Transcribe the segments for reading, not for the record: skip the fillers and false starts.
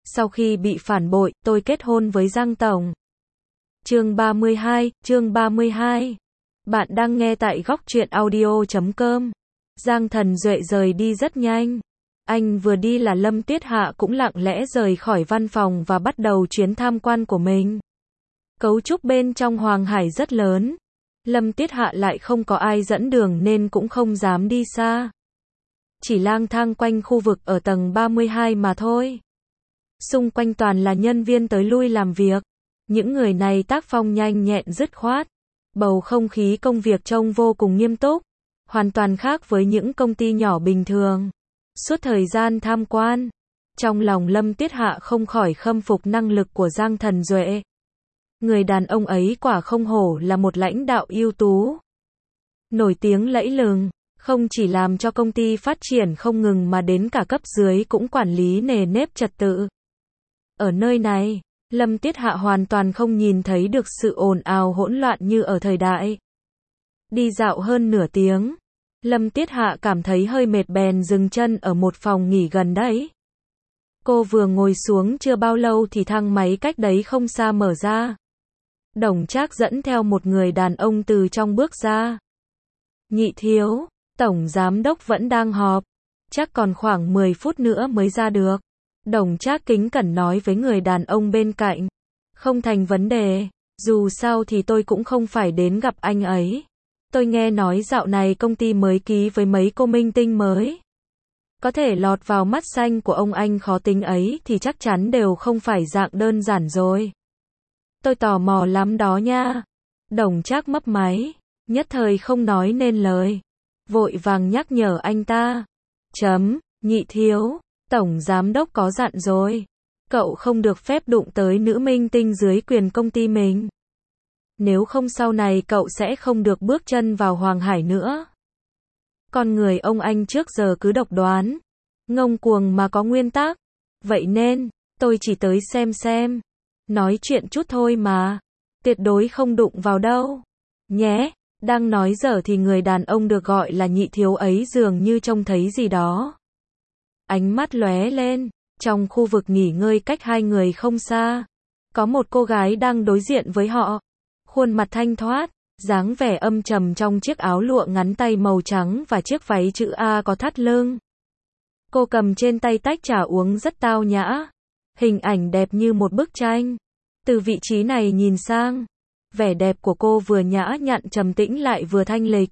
Sau khi bị phản bội, tôi kết hôn với Giang Tổng. Chương 32. Bạn đang nghe tại góc truyện audio.com. Giang Thần Duệ rời đi rất nhanh. Anh vừa đi là Lâm Tiết Hạ cũng lặng lẽ rời khỏi văn phòng và bắt đầu chuyến tham quan của mình. Cấu trúc bên trong Hoàng Hải rất lớn. Lâm Tiết Hạ lại không có ai dẫn đường nên cũng không dám đi xa. Chỉ lang thang quanh khu vực ở tầng 32 mà thôi. Xung quanh toàn là nhân viên tới lui làm việc. Những người này tác phong nhanh nhẹn dứt khoát. Bầu không khí công việc trông vô cùng nghiêm túc. Hoàn toàn khác với những công ty nhỏ bình thường. Suốt thời gian tham quan, trong lòng Lâm Tiết Hạ không khỏi khâm phục năng lực của Giang Thần Duệ. Người đàn ông ấy quả không hổ là một lãnh đạo ưu tú. Nổi tiếng lẫy lừng, không chỉ làm cho công ty phát triển không ngừng mà đến cả cấp dưới cũng quản lý nề nếp trật tự. Ở nơi này, Lâm Tiết Hạ hoàn toàn không nhìn thấy được sự ồn ào hỗn loạn như ở thời đại. Đi dạo hơn nửa tiếng, Lâm Tiết Hạ cảm thấy hơi mệt bèn dừng chân ở một phòng nghỉ gần đấy. Cô vừa ngồi xuống chưa bao lâu thì thang máy cách đấy không xa mở ra. Đồng Trác dẫn theo một người đàn ông từ trong bước ra. Nhị thiếu, tổng giám đốc vẫn đang họp, chắc còn khoảng 10 phút nữa mới ra được. Đồng Trác kính cẩn nói với người đàn ông bên cạnh. Không thành vấn đề, dù sao thì tôi cũng không phải đến gặp anh ấy. Tôi nghe nói dạo này công ty mới ký với mấy cô minh tinh mới. Có thể lọt vào mắt xanh của ông anh khó tính ấy thì chắc chắn đều không phải dạng đơn giản rồi. Tôi tò mò lắm đó nha. Đồng Trác mấp máy, nhất thời không nói nên lời. Vội vàng nhắc nhở anh ta. Nhị thiếu, tổng giám đốc có dặn rồi. Cậu không được phép đụng tới nữ minh tinh dưới quyền công ty mình. Nếu không sau này cậu sẽ không được bước chân vào Hoàng Hải nữa. Con người ông anh trước giờ cứ độc đoán, ngông cuồng mà có nguyên tắc. Vậy nên, tôi chỉ tới xem. Nói chuyện chút thôi mà. Tuyệt đối không đụng vào đâu. Nhé, đang nói dở thì người đàn ông được gọi là nhị thiếu ấy dường như trông thấy gì đó. Ánh mắt lóe lên, trong khu vực nghỉ ngơi cách hai người không xa. Có một cô gái đang đối diện với họ. Khuôn mặt thanh thoát, dáng vẻ âm trầm trong chiếc áo lụa ngắn tay màu trắng và chiếc váy chữ A có thắt lưng. Cô cầm trên tay tách trà uống rất tao nhã. Hình ảnh đẹp như một bức tranh. Từ vị trí này nhìn sang, vẻ đẹp của cô vừa nhã nhặn trầm tĩnh lại vừa thanh lịch.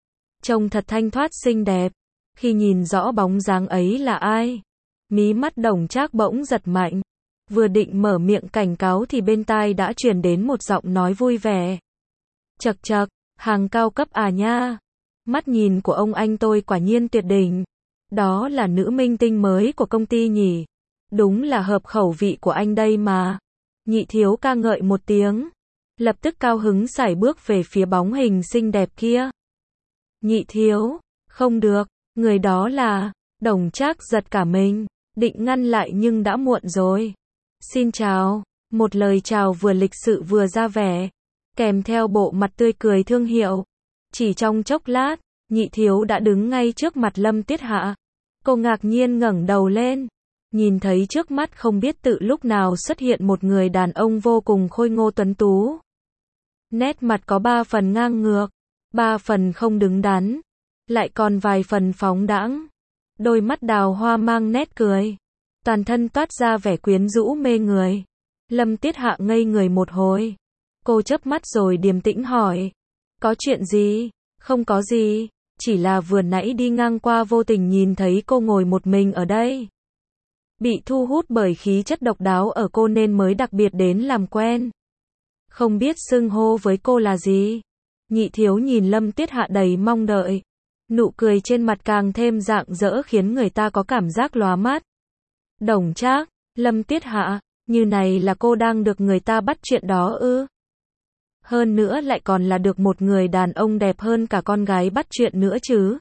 Trông thật thanh thoát xinh đẹp. Khi nhìn rõ bóng dáng ấy là ai, mí mắt Đồng Trác bỗng giật mạnh. Vừa định mở miệng cảnh cáo thì bên tai đã truyền đến một giọng nói vui vẻ. Chậc chậc, hàng cao cấp à nha. Mắt nhìn của ông anh tôi quả nhiên tuyệt đỉnh. Đó là nữ minh tinh mới của công ty nhỉ. Đúng là hợp khẩu vị của anh đây mà. Nhị thiếu ca ngợi một tiếng. Lập tức cao hứng sải bước về phía bóng hình xinh đẹp kia. Nhị thiếu, không được, người đó là... Đồng Trác giật cả mình, định ngăn lại nhưng đã muộn rồi. Xin chào, một lời chào vừa lịch sự vừa ra vẻ, kèm theo bộ mặt tươi cười thương hiệu. Chỉ trong chốc lát, nhị thiếu đã đứng ngay trước mặt Lâm Tiết Hạ. Cô ngạc nhiên ngẩng đầu lên, nhìn thấy trước mắt không biết tự lúc nào xuất hiện một người đàn ông vô cùng khôi ngô tuấn tú. Nét mặt có 3 phần ngang ngược, 3 phần không đứng đắn, lại còn vài phần phóng đãng. Đôi mắt đào hoa mang nét cười, toàn thân toát ra vẻ quyến rũ mê người. Lâm Tiết Hạ ngây người một hồi. Cô chớp mắt rồi điềm tĩnh hỏi. Có chuyện gì? Không có gì, chỉ là vừa nãy đi ngang qua vô tình nhìn thấy cô ngồi một mình ở đây. Bị thu hút bởi khí chất độc đáo ở cô nên mới đặc biệt đến làm quen. Không biết xưng hô với cô là gì? Nhị thiếu nhìn Lâm Tiết Hạ đầy mong đợi. Nụ cười trên mặt càng thêm rạng rỡ khiến người ta có cảm giác lóa mắt. Đồng Trác, Lâm Tiết Hạ, như này là cô đang được người ta bắt chuyện đó ư? Hơn nữa lại còn là được một người đàn ông đẹp hơn cả con gái bắt chuyện nữa chứ.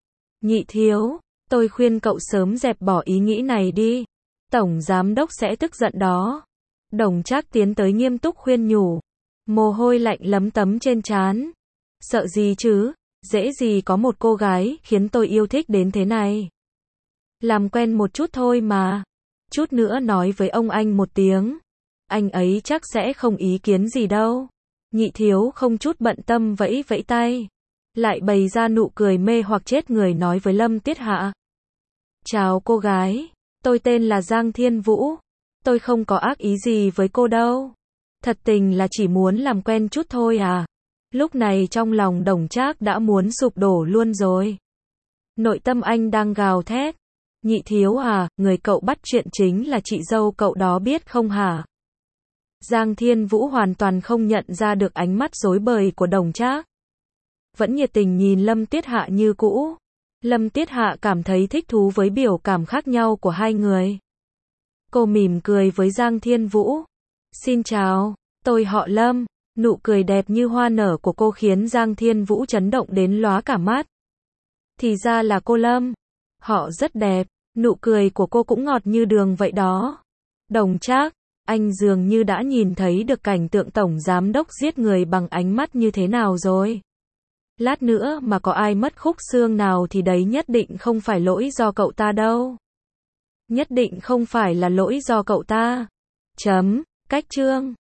Nhị thiếu, tôi khuyên cậu sớm dẹp bỏ ý nghĩ này đi. Tổng giám đốc sẽ tức giận đó. Đồng Trác tiến tới nghiêm túc khuyên nhủ. Mồ hôi lạnh lấm tấm trên trán. Sợ gì chứ? Dễ gì có một cô gái khiến tôi yêu thích đến thế này. Làm quen một chút thôi mà. chút nữa nói với ông anh một tiếng. Anh ấy chắc sẽ không ý kiến gì đâu. Nhị thiếu không chút bận tâm vẫy vẫy tay. Lại bày ra nụ cười mê hoặc chết người nói với Lâm Tiết Hạ. Chào cô gái, tôi tên là Giang Thiên Vũ. Tôi không có ác ý gì với cô đâu. Thật tình là chỉ muốn làm quen chút thôi à. Lúc này trong lòng Đồng Trác đã muốn sụp đổ luôn rồi. Nội tâm anh đang gào thét. Nhị thiếu à, người cậu bắt chuyện chính là chị dâu cậu đó biết không hả? Giang Thiên Vũ hoàn toàn không nhận ra được ánh mắt rối bời của Đồng Trác. Vẫn nhiệt tình nhìn Lâm Tiết Hạ như cũ. Lâm Tiết Hạ cảm thấy thích thú với biểu cảm khác nhau của hai người. Cô mỉm cười với Giang Thiên Vũ. Xin chào, tôi họ Lâm. Nụ cười đẹp như hoa nở của cô khiến Giang Thiên Vũ chấn động đến lóa cả mắt. Thì ra là cô Lâm. Họ rất đẹp, nụ cười của cô cũng ngọt như đường vậy đó. Đồng Trác, anh dường như đã nhìn thấy được cảnh tượng tổng giám đốc giết người bằng ánh mắt như thế nào rồi. Lát nữa mà có ai mất khúc xương nào thì đấy nhất định không phải lỗi do cậu ta đâu. Nhất định không phải là lỗi do cậu ta. Cách chương.